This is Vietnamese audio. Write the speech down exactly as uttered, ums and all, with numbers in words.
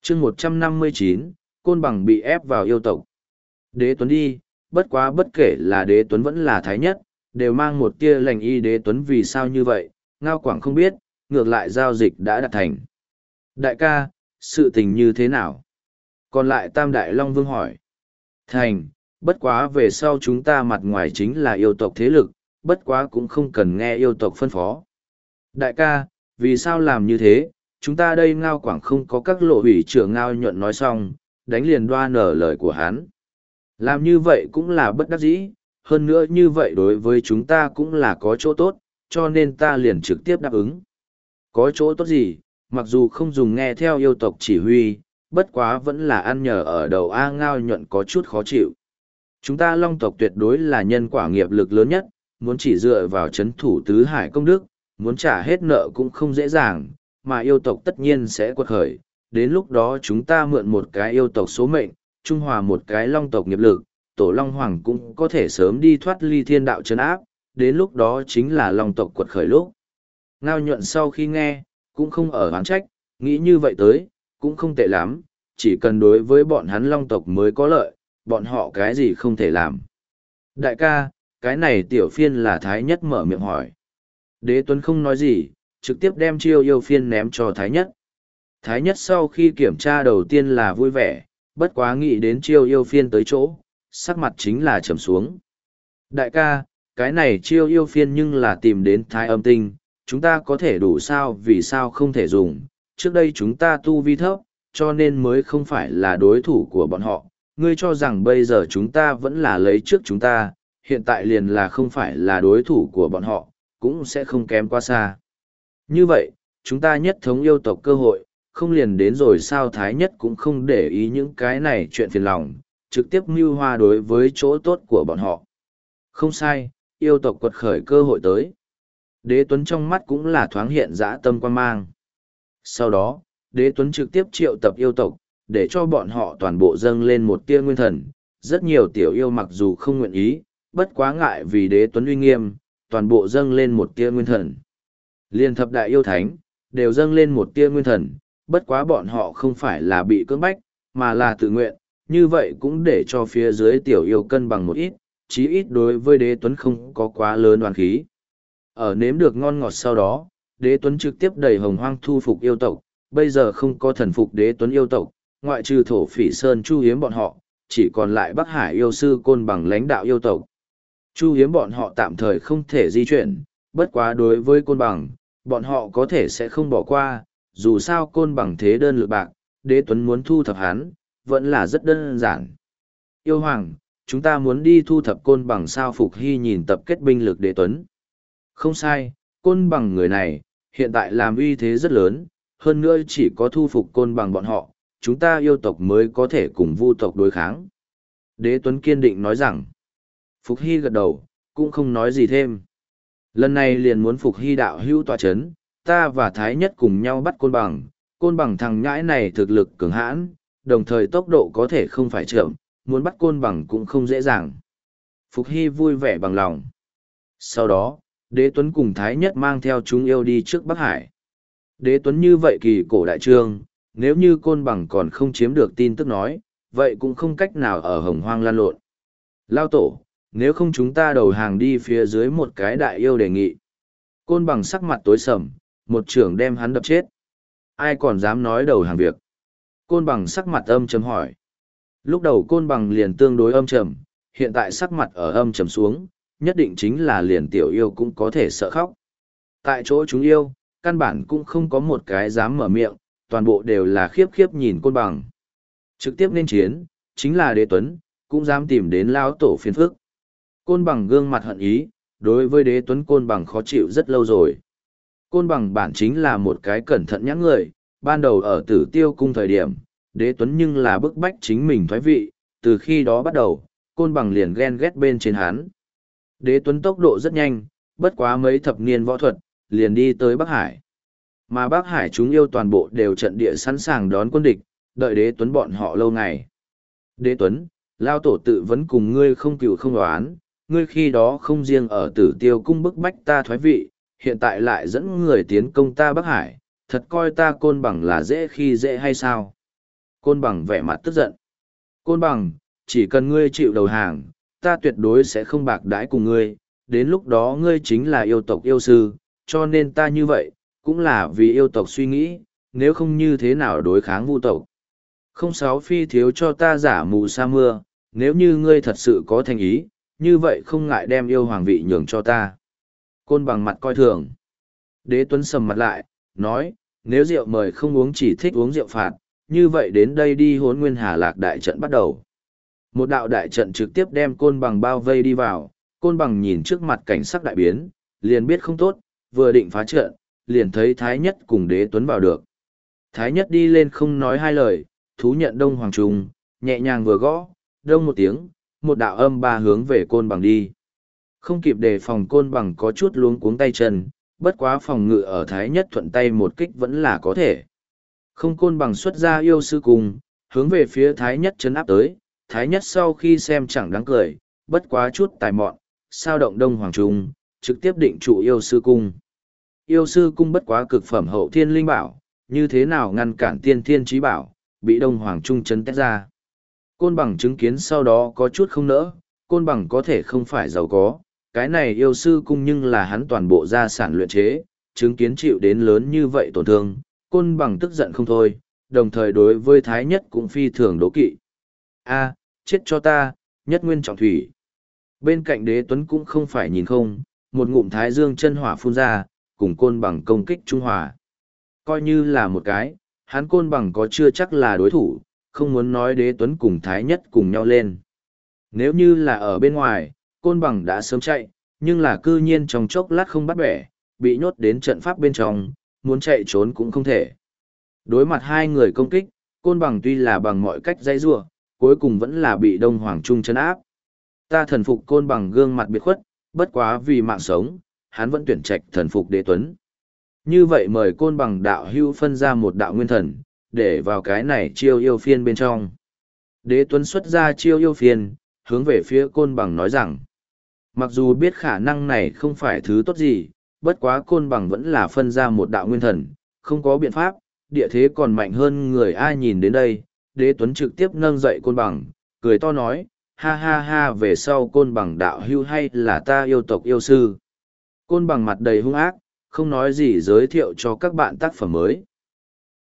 chương một trăm năm mươi chín, Côn Bằng bị ép vào yêu tộc. Đế Tuấn đi, bất quá bất kể là Đế Tuấn vẫn là Thái Nhất, đều mang một tia lành y. Đế Tuấn vì sao như vậy, Ngao Quảng không biết, ngược lại giao dịch đã đạt thành. Đại ca, sự tình như thế nào? Còn lại Tam Đại Long Vương hỏi. Thành, bất quá về sau chúng ta mặt ngoài chính là yêu tộc thế lực, bất quá cũng không cần nghe yêu tộc phân phó. Đại ca, vì sao làm như thế? Chúng ta đây Ngao Quảng không có các lộ hủy trưởng Ngao Nhuận nói xong, đánh liền đoa nở lời của hắn. Làm như vậy cũng là bất đắc dĩ, hơn nữa như vậy đối với chúng ta cũng là có chỗ tốt, cho nên ta liền trực tiếp đáp ứng. Có chỗ tốt gì, mặc dù không dùng nghe theo yêu tộc chỉ huy, bất quá vẫn là ăn nhờ ở đầu A. Ngao Nhuận có chút khó chịu. Chúng ta Long tộc tuyệt đối là nhân quả nghiệp lực lớn nhất, muốn chỉ dựa vào chấn thủ tứ hải công đức, muốn trả hết nợ cũng không dễ dàng, mà yêu tộc tất nhiên sẽ quật khởi. Đến lúc đó chúng ta mượn một cái yêu tộc số mệnh, trung hòa một cái Long tộc nghiệp lực, tổ Long Hoàng cũng có thể sớm đi thoát ly thiên đạo trấn áp, đến lúc đó chính là Long tộc quật khởi lúc. Ngao Nhuận sau khi nghe, cũng không ở oán trách, nghĩ như vậy tới, cũng không tệ lắm, chỉ cần đối với bọn hắn Long tộc mới có lợi, bọn họ cái gì không thể làm. Đại ca, cái này tiểu phiên là Thái Nhất mở miệng hỏi. Đế Tuấn không nói gì, trực tiếp đem chiêu yêu phiên ném cho Thái Nhất. Thái Nhất sau khi kiểm tra đầu tiên là vui vẻ, bất quá nghĩ đến chiêu yêu phiên tới chỗ, sắc mặt chính là trầm xuống. Đại ca, cái này chiêu yêu phiên nhưng là tìm đến Thái Âm Tinh, chúng ta có thể đủ sao vì sao không thể dùng, trước đây chúng ta tu vi thấp, cho nên mới không phải là đối thủ của bọn họ. Ngươi cho rằng bây giờ chúng ta vẫn là lấy trước chúng ta, hiện tại liền là không phải là đối thủ của bọn họ, cũng sẽ không kém quá xa. Như vậy, chúng ta nhất thống yêu tộc cơ hội, không liền đến rồi sao? Thái Nhất cũng không để ý những cái này chuyện phiền lòng, trực tiếp mưu hoa đối với chỗ tốt của bọn họ. Không sai, yêu tộc quật khởi cơ hội tới. Đế Tuấn trong mắt cũng là thoáng hiện dã tâm quan mang. Sau đó, Đế Tuấn trực tiếp triệu tập yêu tộc, để cho bọn họ toàn bộ dâng lên một tia nguyên thần. Rất nhiều tiểu yêu mặc dù không nguyện ý, bất quá ngại vì Đế Tuấn uy nghiêm, toàn bộ dâng lên một tia nguyên thần. Liên thập đại yêu thánh, đều dâng lên một tia nguyên thần, bất quá bọn họ không phải là bị cưỡng bách, mà là tự nguyện, như vậy cũng để cho phía dưới tiểu yêu cân bằng một ít, chí ít đối với Đế Tuấn không có quá lớn oán khí. Ở nếm được ngon ngọt sau đó, Đế Tuấn trực tiếp đẩy hồng hoang thu phục yêu tộc, bây giờ không có thần phục Đế Tuấn yêu tộc, ngoại trừ thổ phỉ sơn Chu Hiếm bọn họ, chỉ còn lại Bắc Hải yêu sư Côn Bằng lãnh đạo yêu tộc. Chu Hiếm bọn họ tạm thời không thể di chuyển, bất quá đối với Côn Bằng, bọn họ có thể sẽ không bỏ qua, dù sao Côn Bằng thế đơn lựa bạc, Đế Tuấn muốn thu thập hắn, vẫn là rất đơn giản. Yêu Hoàng, chúng ta muốn đi thu thập Côn Bằng sao? Phục Hy nhìn tập kết binh lực Đế Tuấn. Không sai, Côn Bằng người này, hiện tại làm uy thế rất lớn, hơn nữa chỉ có thu phục Côn Bằng bọn họ, chúng ta yêu tộc mới có thể cùng vu tộc đối kháng. Đế Tuấn kiên định nói rằng, Phục Hy gật đầu, cũng không nói gì thêm. Lần này liền muốn Phục Hy đạo hữu tọa chấn, ta và Thái Nhất cùng nhau bắt Côn Bằng, Côn Bằng thằng nhãi này thực lực cường hãn, đồng thời tốc độ có thể không phải chậm, muốn bắt Côn Bằng cũng không dễ dàng. Phục Hy vui vẻ bằng lòng. Sau đó, Đế Tuấn cùng Thái Nhất mang theo chúng yêu đi trước Bắc Hải. Đế Tuấn như vậy kỳ cổ đại trương, nếu như Côn Bằng còn không chiếm được tin tức nói, vậy cũng không cách nào ở hồng hoang lan lộn. Lao tổ, nếu không chúng ta đầu hàng đi phía dưới một cái đại yêu đề nghị. Côn Bằng sắc mặt tối sầm, một trưởng đem hắn đập chết. Ai còn dám nói đầu hàng việc? Côn Bằng sắc mặt âm trầm hỏi. Lúc đầu Côn Bằng liền tương đối âm trầm, hiện tại sắc mặt ở âm trầm xuống, nhất định chính là liền tiểu yêu cũng có thể sợ khóc. Tại chỗ chúng yêu, căn bản cũng không có một cái dám mở miệng, toàn bộ đều là khiếp khiếp nhìn Côn Bằng. Trực tiếp nên chiến, chính là Đế Tuấn, cũng dám tìm đến lão tổ phiền phức. Côn Bằng gương mặt hận ý, đối với Đế Tuấn Côn Bằng khó chịu rất lâu rồi. Côn Bằng bản chính là một cái cẩn thận nhãn người, ban đầu ở Tử Tiêu cung thời điểm, Đế Tuấn nhưng là bức bách chính mình thoái vị, từ khi đó bắt đầu, Côn Bằng liền ghen ghét bên trên hắn. Đế Tuấn tốc độ rất nhanh, bất quá mấy thập niên võ thuật, liền đi tới Bắc Hải. Mà Bắc Hải chúng yêu toàn bộ đều trận địa sẵn sàng đón quân địch, đợi Đế Tuấn bọn họ lâu ngày. Đế Tuấn, lao tổ tự vấn cùng ngươi không cựu không đoán, ngươi khi đó không riêng ở Tử Tiêu cung bức bách ta thoái vị, hiện tại lại dẫn người tiến công ta Bắc Hải, thật coi ta Côn Bằng là dễ khi dễ hay sao? Côn bằng vẻ mặt tức giận. Côn bằng, chỉ cần ngươi chịu đầu hàng, ta tuyệt đối sẽ không bạc đãi cùng ngươi, đến lúc đó ngươi chính là yêu tộc yêu sư, cho nên ta như vậy, cũng là vì yêu tộc suy nghĩ, nếu không như thế nào đối kháng vu tộc. Không sáu phi thiếu cho ta giả mù sa mưa, nếu như ngươi thật sự có thành ý, như vậy không ngại đem yêu hoàng vị nhường cho ta. Côn bằng mặt coi thường. Đế Tuấn sầm mặt lại, nói, nếu rượu mời không uống chỉ thích uống rượu phạt, như vậy đến đây đi Hỗn Nguyên Hà Lạc đại trận bắt đầu. Một đạo đại trận trực tiếp đem côn bằng bao vây đi vào, côn bằng nhìn trước mặt cảnh sắc đại biến, liền biết không tốt, vừa định phá trận, liền thấy Thái Nhất cùng Đế Tuấn vào được. Thái Nhất đi lên không nói hai lời, thú nhận đông hoàng trùng, nhẹ nhàng vừa gõ, đông một tiếng, một đạo âm ba hướng về côn bằng đi. Không kịp đề phòng côn bằng có chút luống cuống tay chân, bất quá phòng ngự ở Thái Nhất thuận tay một kích vẫn là có thể. Không côn bằng xuất ra yêu sư cùng, hướng về phía Thái Nhất chấn áp tới, Thái Nhất sau khi xem chẳng đáng cười, bất quá chút tài mọn, sao động đông hoàng trung, trực tiếp định trụ yêu sư cung. Yêu sư cung bất quá cực phẩm hậu thiên linh bảo, như thế nào ngăn cản tiên thiên trí bảo, bị đông hoàng trung chấn tét ra. Côn bằng chứng kiến sau đó có chút không nỡ, côn bằng có thể không phải giàu có, cái này yêu sư cung nhưng là hắn toàn bộ gia sản luyện chế, chứng kiến chịu đến lớn như vậy tổn thương, côn bằng tức giận không thôi, đồng thời đối với Thái Nhất cũng phi thường đố kỵ. A, chết cho ta, nhất nguyên trọng thủy. Bên cạnh Đế Tuấn cũng không phải nhìn không, một ngụm thái dương chân hỏa phun ra, cùng côn bằng công kích trung hòa. Coi như là một cái, hắn côn bằng có chưa chắc là đối thủ, không muốn nói Đế Tuấn cùng Thái Nhất cùng nhau lên. Nếu như là ở bên ngoài, côn bằng đã sớm chạy, nhưng là cư nhiên trong chốc lát không bắt bẻ, bị nhốt đến trận pháp bên trong, muốn chạy trốn cũng không thể. Đối mặt hai người công kích, côn bằng tuy là bằng mọi cách dây rua, cuối cùng vẫn là bị Đông Hoàng Trung chấn áp. Ta thần phục côn bằng gương mặt biệt khuất, bất quá vì mạng sống, hắn vẫn tuyển trạch thần phục Đế Tuấn. Như vậy mời côn bằng đạo hưu phân ra một đạo nguyên thần, để vào cái này chiêu yêu phiên bên trong. Đế Tuấn xuất ra chiêu yêu phiên, hướng về phía côn bằng nói rằng, mặc dù biết khả năng này không phải thứ tốt gì, bất quá côn bằng vẫn là phân ra một đạo nguyên thần, không có biện pháp, địa thế còn mạnh hơn người ai nhìn đến đây. Đế Tuấn trực tiếp nâng dậy côn bằng, cười to nói, ha ha ha, về sau côn bằng đạo hưu hay là ta yêu tộc yêu sư. Côn bằng mặt đầy hung ác, không nói gì giới thiệu cho các bạn tác phẩm mới.